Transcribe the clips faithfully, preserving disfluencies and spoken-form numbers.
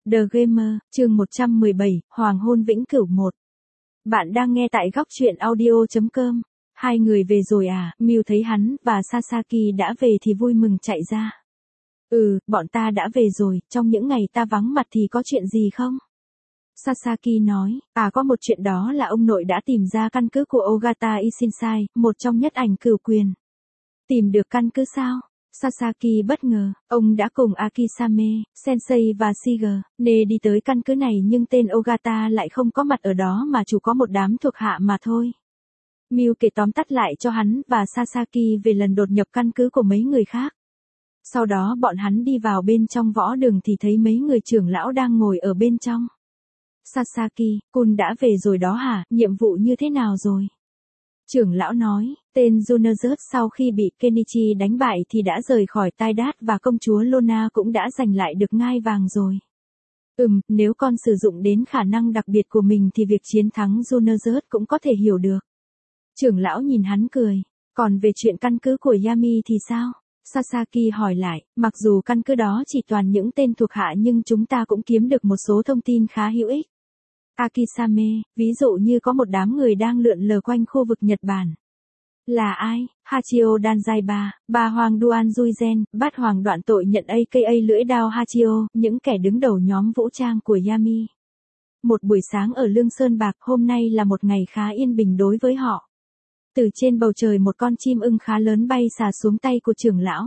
The Gamer, chương một trăm mười bảy, Hoàng hôn vĩnh cửu một. Bạn đang nghe tại góc truyện audio chấm com. Hai người về rồi à? Mew thấy hắn và Sasaki đã về thì vui mừng chạy ra. Ừ, bọn ta đã về rồi, trong những ngày ta vắng mặt thì có chuyện gì không? Sasaki nói, à có một chuyện đó là ông nội đã tìm ra căn cứ của Ogata Ishinsai, một trong nhất ảnh cửu quyền. Tìm được căn cứ sao? Sasaki bất ngờ, ông đã cùng Akisame, Sensei và Shiger, Ne đi tới căn cứ này nhưng tên Ogata lại không có mặt ở đó mà chủ có một đám thuộc hạ mà thôi. Mew kể tóm tắt lại cho hắn và Sasaki về lần đột nhập căn cứ của mấy người khác. Sau đó bọn hắn đi vào bên trong võ đường thì thấy mấy người trưởng lão đang ngồi ở bên trong. Sasaki, Kun đã về rồi đó hả, nhiệm vụ như thế nào rồi? Trưởng lão nói, tên Junazut sau khi bị Kenichi đánh bại thì đã rời khỏi Tai Đát và công chúa Lona cũng đã giành lại được ngai vàng rồi. Ừm, nếu con sử dụng đến khả năng đặc biệt của mình thì việc chiến thắng Junazut cũng có thể hiểu được. Trưởng lão nhìn hắn cười, còn về chuyện căn cứ của Yami thì sao? Sasaki hỏi lại, mặc dù căn cứ đó chỉ toàn những tên thuộc hạ nhưng chúng ta cũng kiếm được một số thông tin khá hữu ích. Akisame, ví dụ như có một đám người đang lượn lờ quanh khu vực Nhật Bản. Là ai? Hachio Danzaiba, bà Hoàng Duan Zuizen, bát hoàng đoạn tội nhận a ca a lưỡi đao Hachio, những kẻ đứng đầu nhóm vũ trang của Yami. Một buổi sáng ở Lương Sơn Bạc hôm nay là một ngày khá yên bình đối với họ. Từ trên bầu trời một con chim ưng khá lớn bay xà xuống tay của trưởng lão.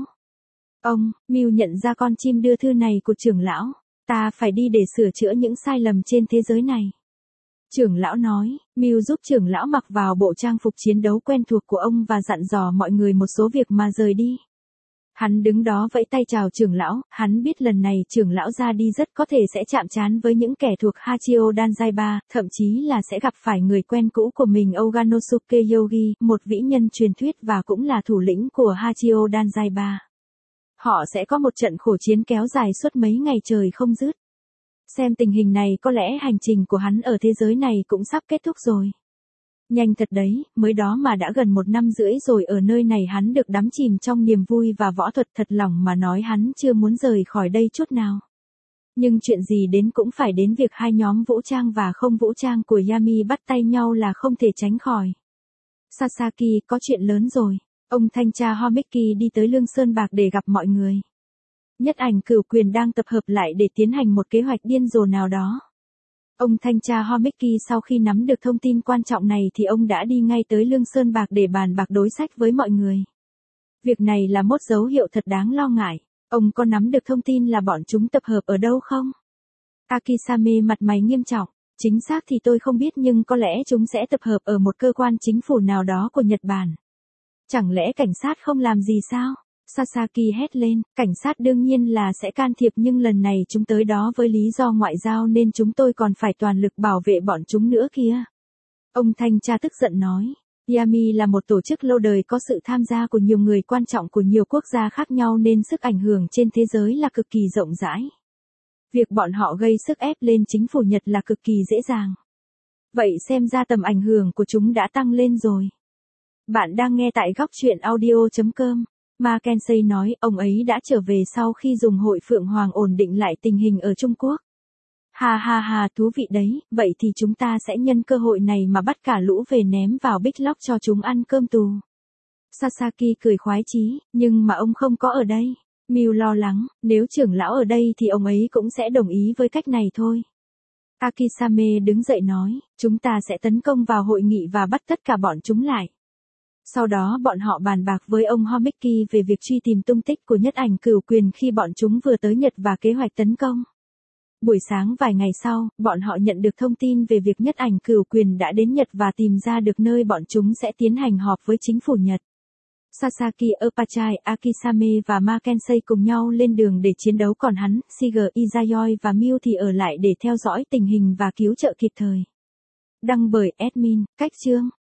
Ông, Mew nhận ra con chim đưa thư này của trưởng lão. Ta phải đi để sửa chữa những sai lầm trên thế giới này. Trưởng lão nói, Mew giúp trưởng lão mặc vào bộ trang phục chiến đấu quen thuộc của ông và dặn dò mọi người một số việc mà rời đi. Hắn đứng đó vẫy tay chào trưởng lão, hắn biết lần này trưởng lão ra đi rất có thể sẽ chạm trán với những kẻ thuộc Hachio Danzaiba, thậm chí là sẽ gặp phải người quen cũ của mình Oganosuke Yogi, một vĩ nhân truyền thuyết và cũng là thủ lĩnh của Hachio Danzaiba. Họ sẽ có một trận khổ chiến kéo dài suốt mấy ngày trời không dứt. Xem tình hình này có lẽ hành trình của hắn ở thế giới này cũng sắp kết thúc rồi. Nhanh thật đấy, mới đó mà đã gần một năm rưỡi rồi ở nơi này hắn được đắm chìm trong niềm vui và võ thuật, thật lòng mà nói hắn chưa muốn rời khỏi đây chút nào. Nhưng chuyện gì đến cũng phải đến, việc hai nhóm vũ trang và không vũ trang của Yami bắt tay nhau là không thể tránh khỏi. Sasaki, có chuyện lớn rồi. Ông thanh tra Homeki đi tới Lương Sơn Bạc để gặp mọi người. Nhất ảnh cửu quyền đang tập hợp lại để tiến hành một kế hoạch điên rồ nào đó. Ông thanh tra Homeki sau khi nắm được thông tin quan trọng này thì ông đã đi ngay tới Lương Sơn Bạc để bàn bạc đối sách với mọi người. Việc này là một dấu hiệu thật đáng lo ngại. Ông có nắm được thông tin là bọn chúng tập hợp ở đâu không? Akisame mặt mày nghiêm trọng. Chính xác thì tôi không biết nhưng có lẽ chúng sẽ tập hợp ở một cơ quan chính phủ nào đó của Nhật Bản. Chẳng lẽ cảnh sát không làm gì sao? Sasaki hét lên, cảnh sát đương nhiên là sẽ can thiệp nhưng lần này chúng tới đó với lý do ngoại giao nên chúng tôi còn phải toàn lực bảo vệ bọn chúng nữa kia. Ông thanh tra tức giận nói, Yami là một tổ chức lâu đời có sự tham gia của nhiều người quan trọng của nhiều quốc gia khác nhau nên sức ảnh hưởng trên thế giới là cực kỳ rộng rãi. Việc bọn họ gây sức ép lên chính phủ Nhật là cực kỳ dễ dàng. Vậy xem ra tầm ảnh hưởng của chúng đã tăng lên rồi. Bạn đang nghe tại góc truyện audio chấm com. Mackenzie nói ông ấy đã trở về sau khi dùng hội Phượng Hoàng ổn định lại tình hình ở Trung Quốc. Ha ha ha, thú vị đấy, vậy thì chúng ta sẽ nhân cơ hội này mà bắt cả lũ về ném vào Big Lock cho chúng ăn cơm tù. Sasaki cười khoái chí, nhưng mà ông không có ở đây. Mew lo lắng, nếu trưởng lão ở đây thì ông ấy cũng sẽ đồng ý với cách này thôi. Akisame đứng dậy nói, chúng ta sẽ tấn công vào hội nghị và bắt tất cả bọn chúng lại. Sau đó bọn họ bàn bạc với ông Homeki về việc truy tìm tung tích của nhất ảnh cửu quyền khi bọn chúng vừa tới Nhật và kế hoạch tấn công. Buổi sáng vài ngày sau, bọn họ nhận được thông tin về việc nhất ảnh cửu quyền đã đến Nhật và tìm ra được nơi bọn chúng sẽ tiến hành họp với chính phủ Nhật. Sasaki, Opachai, Akisame và Mackenzie cùng nhau lên đường để chiến đấu, còn hắn, Shiger, Izayoi và Mew thì ở lại để theo dõi tình hình và cứu trợ kịp thời. Đăng bởi admin, cách chương.